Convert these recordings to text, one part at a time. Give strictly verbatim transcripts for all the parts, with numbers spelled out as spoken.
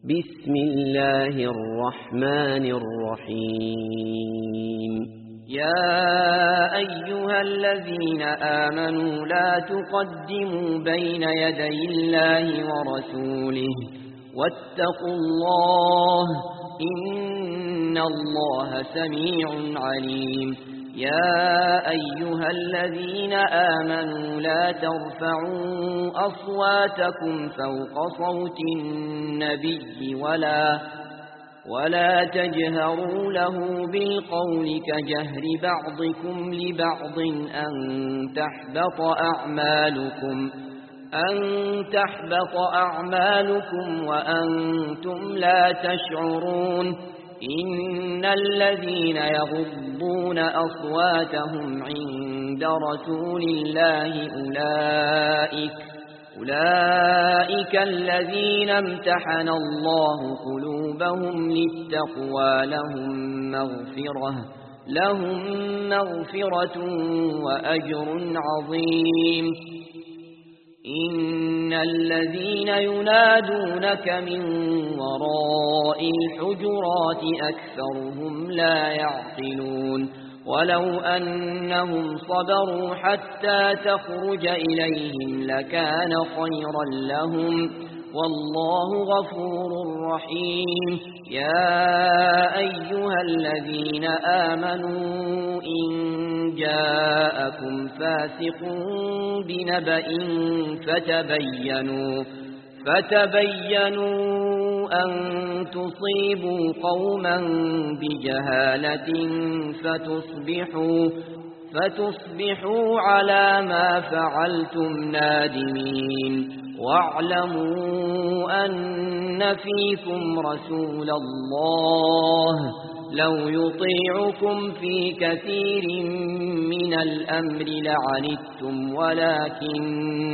بسم الله الرحمن الرحيم. يا أيها الذين آمنوا لا تقدموا بين يدي الله ورسوله واتقوا الله إن الله سميع عليم. يا أيها الذين آمنوا لا ترفعوا أصواتكم فوق صوت النبي ولا ولا تجهروا له بالقول كجهر بعضكم لبعض أن تحبط أعمالكم أن تحبط أعمالكم وأنتم لا تشعرون. إن الذين يغضون أصواتهم عند رسول الله أولئك أولئك الذين امتحن الله قلوبهم للتقوى لهم مغفرة لهم مغفرة وأجر عظيم. إن الذين ينادونك من وراء الحجرات أكثرهم لا يعقلون. ولو أنهم صبروا حتى تخرج إليهم لكان خيرا لهم والله غفور رحيم. يا أيها الذين آمنوا إن جاءكم فاسق بنبأ فتبينوا فتبينوا أن تصيبوا قوما بجهالة فتصبحوا فتصبحوا على ما فعلتم نادمين. واعلموا أن فيكم رسول الله لو يطيعكم في كثير من الأمر لعنتم ولكن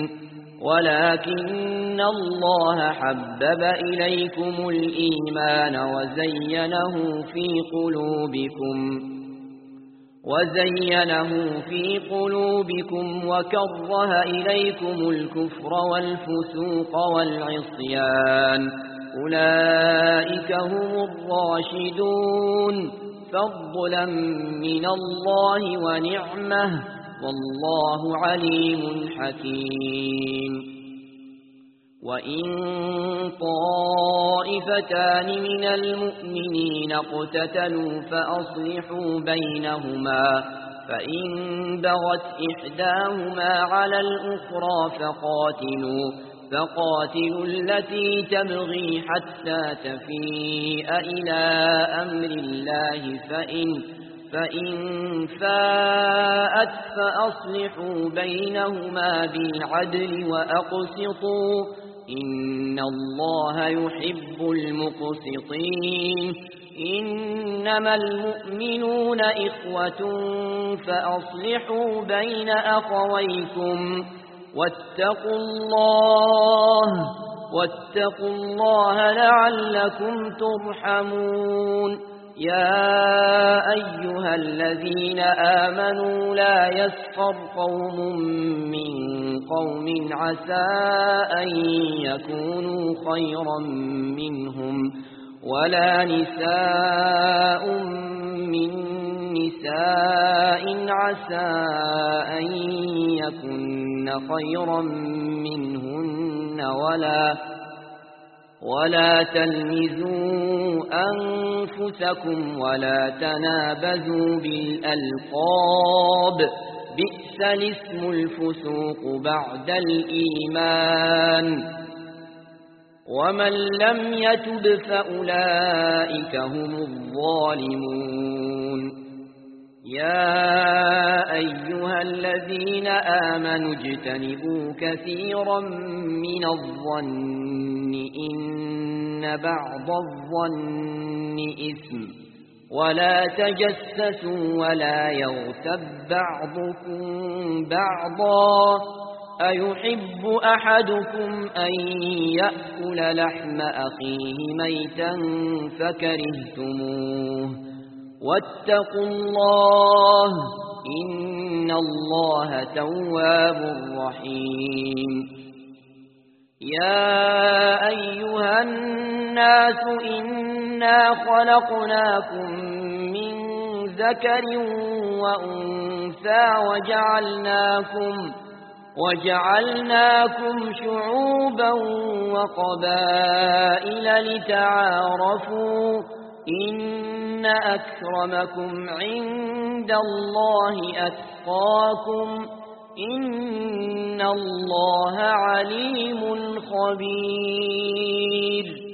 ولكن الله حبب إليكم الإيمان وزينه في قلوبكم وزينه في قلوبكم وكره إليكم الكفر والفسوق والعصيان أولئك هم الراشدون فضلا من الله ونعمه والله عليم حكيم. وإن طائفتان من المؤمنين اقتتلوا فأصلحوا بينهما فإن بغت إحداهما على الأخرى فقاتلوا فقاتلوا التي تبغي حتى تفيء إلى أمر الله فإن فإن فاءت فأصلحوا بينهما بالعدل وأقسطوا إن الله يحب المقسطين. إنما المؤمنون إخوة فأصلحوا بين أخويكم واتقوا الله واتقوا الله لعلكم ترحمون. يا أيها الذين آمنوا لا يسخر قوم من قوم عسى أن يكونوا خيرا منهم ولا نساء من نساء عسى أن يكن خيرا منهن ولا ولا تلمزوا أنفسكم ولا تنابزوا بالألقاب بئس الاسم الفسوق بعد الإيمان ومن لم يتب فأولئك هم الظالمون. يا أيها الذين آمنوا اجتنبوا كثيرا من الظن إن بعض الظن إثم ولا تجسسوا ولا يغتب بعضكم بعضا أيحب أحدكم أن يأكل لحم أخيه ميتا فكرهتموه واتقوا الله إن الله تواب رحيم. يا أيها الناس الناس إنا خلقناكم من ذكر وأنثى وجعلناكم وجعلناكم شعوبا وقبائل لتعارفوا إن أكرمكم عند الله أتقاكم إن الله عليم خبير.